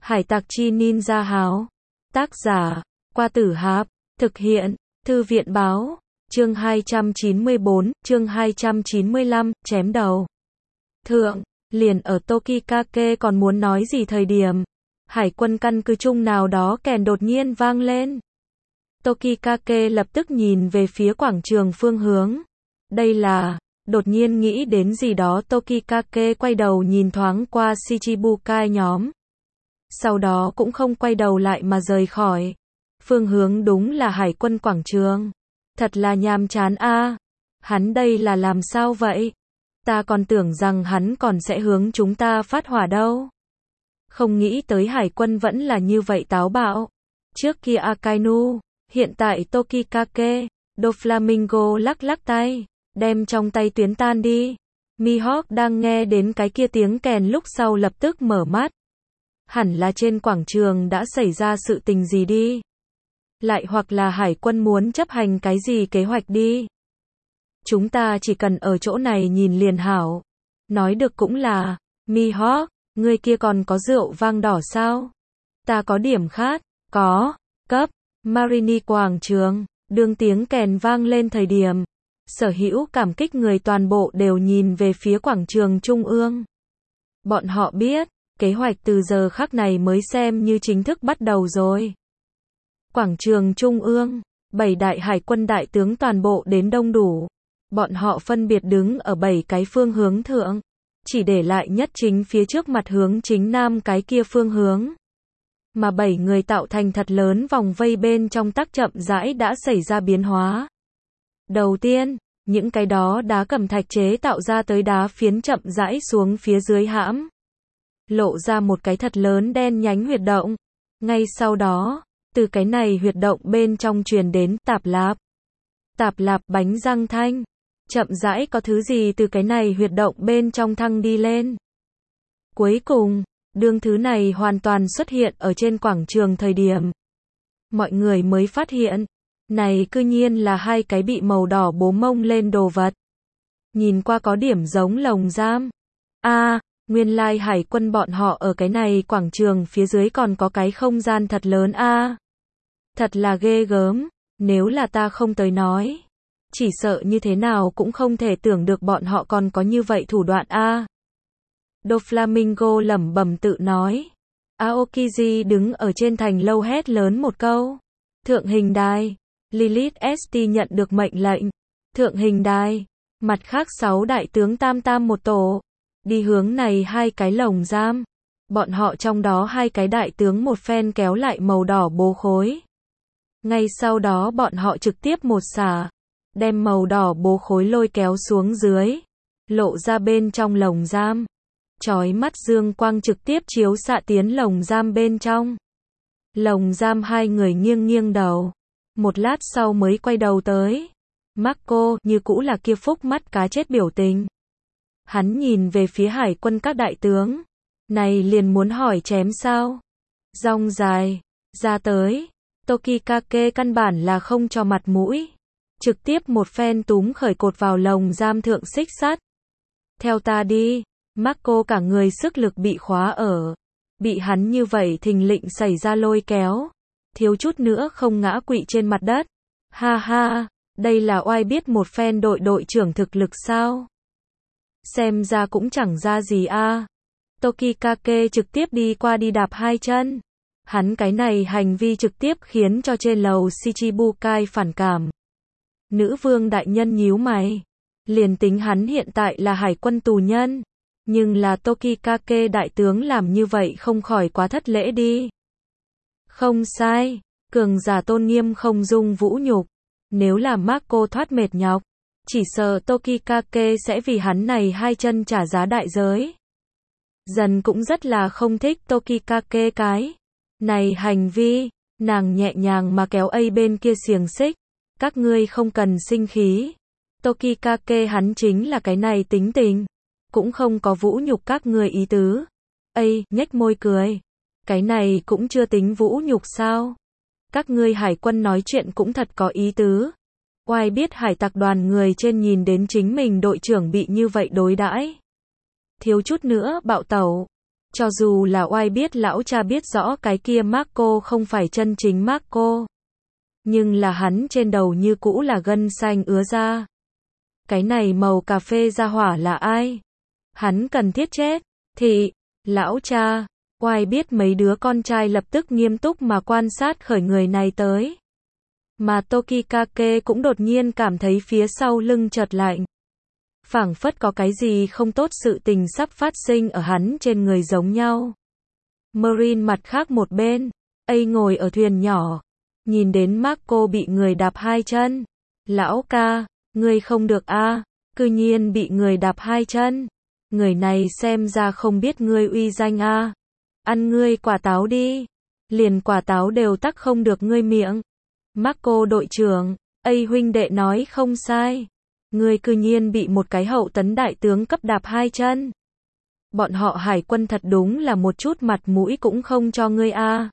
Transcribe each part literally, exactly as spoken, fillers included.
Hải tặc chi ninja háo. Tác giả, Qua Tử Hạp. Thực hiện, Thư viện báo. Chương hai trăm chín mươi bốn, chương hai trăm chín mươi lăm, chém đầu. Thượng, liền ở Tokikake còn muốn nói gì thời điểm. Hải quân căn cứ chung nào đó kèn đột nhiên vang lên. Tokikake lập tức nhìn về phía quảng trường phương hướng. Đây là, đột nhiên nghĩ đến gì đó Tokikake quay đầu nhìn thoáng qua Shichibukai nhóm. Sau đó cũng không quay đầu lại mà rời khỏi. Phương hướng đúng là hải quân quảng trường. Thật là nhàm chán a. Hắn đây là làm sao vậy? Ta còn tưởng rằng hắn còn sẽ hướng chúng ta phát hỏa đâu. Không nghĩ tới hải quân vẫn là như vậy táo bạo. Trước kia Akainu, hiện tại Tokikake. Doflamingo lắc lắc tay, đem trong tay tuyến tan đi. Mihawk đang nghe đến cái kia tiếng kèn lúc sau lập tức mở mắt. Hẳn là trên quảng trường đã xảy ra sự tình gì đi. Lại hoặc là hải quân muốn chấp hành cái gì kế hoạch đi. Chúng ta chỉ cần ở chỗ này nhìn liền hảo. Nói được cũng là, Mihawk, người kia còn có rượu vang đỏ sao? Ta có điểm khát, có, cấp, Marini quảng trường, đương tiếng kèn vang lên thời điểm. Sở hữu cảm kích người toàn bộ đều nhìn về phía quảng trường trung ương. Bọn họ biết, kế hoạch từ giờ khắc này mới xem như chính thức bắt đầu rồi. Quảng trường trung ương, bảy đại hải quân đại tướng toàn bộ đến đông đủ. Bọn họ phân biệt đứng ở bảy cái phương hướng thượng, chỉ để lại nhất chính phía trước mặt hướng chính nam cái kia phương hướng. Mà bảy người tạo thành thật lớn vòng vây bên trong tắc chậm rãi đã xảy ra biến hóa. Đầu tiên, những cái đó đá cẩm thạch chế tạo ra tới đá phiến chậm rãi xuống phía dưới hãm. Lộ ra một cái thật lớn đen nhánh huyệt động. Ngay sau đó, từ cái này huyệt động bên trong truyền đến tạp lạp. Tạp lạp bánh răng thanh. Chậm rãi có thứ gì từ cái này huyệt động bên trong thăng đi lên. Cuối cùng, đương thứ này hoàn toàn xuất hiện ở trên quảng trường thời điểm. Mọi người mới phát hiện, này cư nhiên là hai cái bị màu đỏ bố mông lên đồ vật. Nhìn qua có điểm giống lồng giam. A, à, nguyên lai hải quân bọn họ ở cái này quảng trường phía dưới còn có cái không gian thật lớn a. À, thật là ghê gớm, nếu là ta không tới nói. Chỉ sợ như thế nào cũng không thể tưởng được bọn họ còn có như vậy thủ đoạn a. À. Doflamingo lẩm bẩm tự nói. Aokiji đứng ở trên thành lâu hét lớn một câu. Thượng hình đài. Lilith ét tê nhận được mệnh lệnh. Thượng hình đài. Mặt khác sáu đại tướng tam tam một tổ. Đi hướng này hai cái lồng giam. Bọn họ trong đó hai cái đại tướng một phen kéo lại màu đỏ bố khối. Ngay sau đó bọn họ trực tiếp một xả. Đem màu đỏ bố khối lôi kéo xuống dưới. Lộ ra bên trong lồng giam. Chói mắt dương quang trực tiếp chiếu xạ tiến lồng giam bên trong. Lồng giam hai người nghiêng nghiêng đầu. Một lát sau mới quay đầu tới. Marco như cũ là kia phúc mắt cá chết biểu tình. Hắn nhìn về phía hải quân các đại tướng. Này liền muốn hỏi chém sao? Rong dài. Ra tới. Tokikake căn bản là không cho mặt mũi. Trực tiếp một phen túm khởi cột vào lồng giam thượng xích sắt. Theo ta đi. Marco cả người sức lực bị khóa ở. Bị hắn như vậy thình lình xảy ra lôi kéo. Thiếu chút nữa không ngã quỵ trên mặt đất. Ha ha, đây là oai biết một phen đội đội trưởng thực lực sao? Xem ra cũng chẳng ra gì a. À. Tokikake trực tiếp đi qua đi đạp hai chân. Hắn cái này hành vi trực tiếp khiến cho trên lầu Shichibukai phản cảm. Nữ vương đại nhân nhíu mày. Liền tính hắn hiện tại là hải quân tù nhân. Nhưng là Tokikake đại tướng làm như vậy không khỏi quá thất lễ đi. Không sai, cường giả tôn nghiêm không dung vũ nhục. Nếu là Marco thoát mệt nhọc, chỉ sợ Tokikake sẽ vì hắn này hai chân trả giá đại giới. Dần cũng rất là không thích Tokikake cái này hành vi, nàng nhẹ nhàng mà kéo A bên kia xiềng xích. Các ngươi không cần sinh khí. Tokikake hắn chính là cái này tính tình. Cũng không có vũ nhục các người ý tứ. A, nhếch môi cười. Cái này cũng chưa tính vũ nhục sao? Các ngươi hải quân nói chuyện cũng thật có ý tứ. Oai biết hải tặc đoàn người trên nhìn đến chính mình đội trưởng bị như vậy đối đãi. Thiếu chút nữa bạo tẩu. Cho dù là oai biết lão cha biết rõ cái kia Marco không phải chân chính Marco. Nhưng là hắn trên đầu như cũ là gân xanh ứa ra. Cái này màu cà phê ra hỏa là ai? Hắn cần thiết chết. Thị, lão cha, oai biết mấy đứa con trai lập tức nghiêm túc mà quan sát khởi người này tới. Mà Tokikake cũng đột nhiên cảm thấy phía sau lưng chợt lạnh. Phảng phất có cái gì không tốt sự tình sắp phát sinh ở hắn trên người giống nhau. Marine mặt khác một bên, ấy ngồi ở thuyền nhỏ, nhìn đến Marco bị người đạp hai chân. Lão ca, ngươi không được a, cư nhiên bị người đạp hai chân. Người này xem ra không biết ngươi uy danh a. Ăn ngươi quả táo đi. Liền quả táo đều tắc không được ngươi miệng. Marco đội trưởng, ấy huynh đệ nói không sai. Ngươi cư nhiên bị một cái hậu tấn đại tướng cấp đạp hai chân. Bọn họ hải quân thật đúng là một chút mặt mũi cũng không cho ngươi a.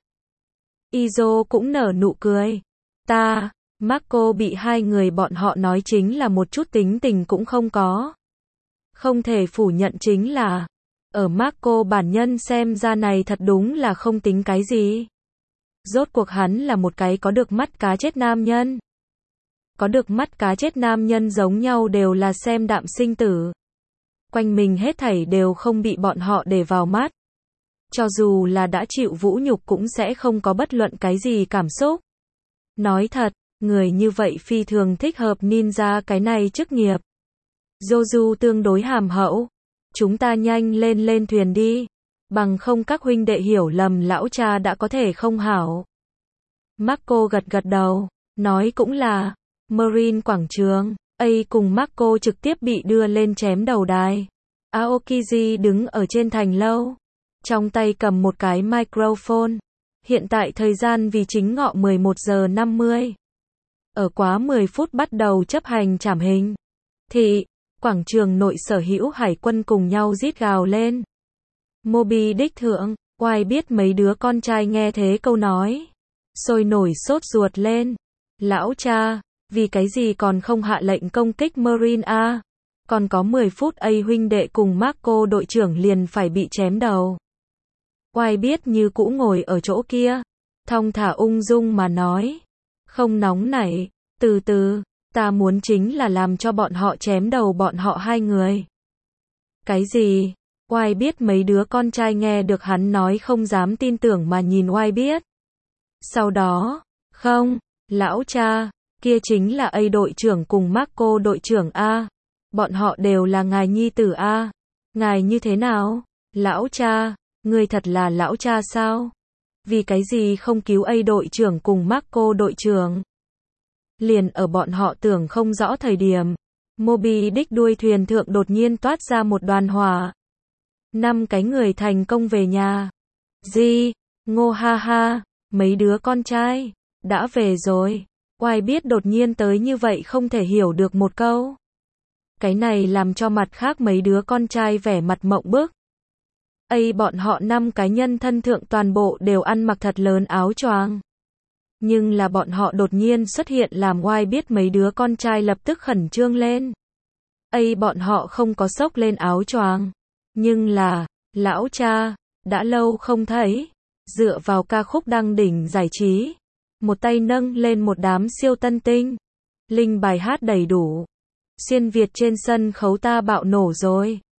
Izo cũng nở nụ cười. Ta, Marco bị hai người bọn họ nói chính là một chút tính tình cũng không có. Không thể phủ nhận chính là, ở Marco bản nhân xem ra này thật đúng là không tính cái gì. Rốt cuộc hắn là một cái có được mắt cá chết nam nhân. Có được mắt cá chết nam nhân giống nhau đều là xem đạm sinh tử. Quanh mình hết thảy đều không bị bọn họ để vào mắt. Cho dù là đã chịu vũ nhục cũng sẽ không có bất luận cái gì cảm xúc. Nói thật, người như vậy phi thường thích hợp ninja cái này chức nghiệp. Joju tương đối hàm hậu. Chúng ta nhanh lên lên thuyền đi. Bằng không các huynh đệ hiểu lầm lão cha đã có thể không hảo. Marco gật gật đầu. Nói cũng là. Marine quảng trường. A cùng Marco trực tiếp bị đưa lên chém đầu đài. Aokiji đứng ở trên thành lâu. Trong tay cầm một cái microphone. Hiện tại thời gian vì chính ngọ mười một giờ năm mươi. Ở quá mười phút bắt đầu chấp hành trảm hình. Thị, quảng trường nội sở hữu hải quân cùng nhau rít gào lên. Moby Dick thượng, oai biết mấy đứa con trai nghe thế câu nói. Sôi nổi sốt ruột lên. Lão cha, vì cái gì còn không hạ lệnh công kích Marine a? Còn có mười phút A huynh đệ cùng Marco đội trưởng liền phải bị chém đầu. Oai biết như cũ ngồi ở chỗ kia. Thong thả ung dung mà nói. Không nóng nảy, từ từ, ta muốn chính là làm cho bọn họ chém đầu bọn họ hai người. Cái gì? Oai biết mấy đứa con trai nghe được hắn nói không dám tin tưởng mà nhìn oai biết. Sau đó, không, lão cha, kia chính là A đội trưởng cùng Marco đội trưởng a. Bọn họ đều là ngài nhi tử a. Ngài như thế nào? Lão cha, ngươi thật là lão cha sao? Vì cái gì không cứu A đội trưởng cùng Marco đội trưởng? Liền ở bọn họ tưởng không rõ thời điểm, Moby Dick đuôi thuyền thượng đột nhiên toát ra một đoàn hỏa. Năm cái người thành công về nhà. Di, ngô ha ha, mấy đứa con trai, đã về rồi. Oai biết đột nhiên tới như vậy không thể hiểu được một câu. Cái này làm cho mặt khác mấy đứa con trai vẻ mặt mộng bức. A bọn họ năm cái nhân thân thượng toàn bộ đều ăn mặc thật lớn áo choàng. Nhưng là bọn họ đột nhiên xuất hiện làm oai biết mấy đứa con trai lập tức khẩn trương lên. A bọn họ không có xốc lên áo choàng. Nhưng là, lão cha, đã lâu không thấy. Dựa vào ca khúc đăng đỉnh giải trí. Một tay nâng lên một đám siêu tân tinh. Linh bài hát đầy đủ. Xuyên Việt trên sân khấu ta bạo nổ rồi.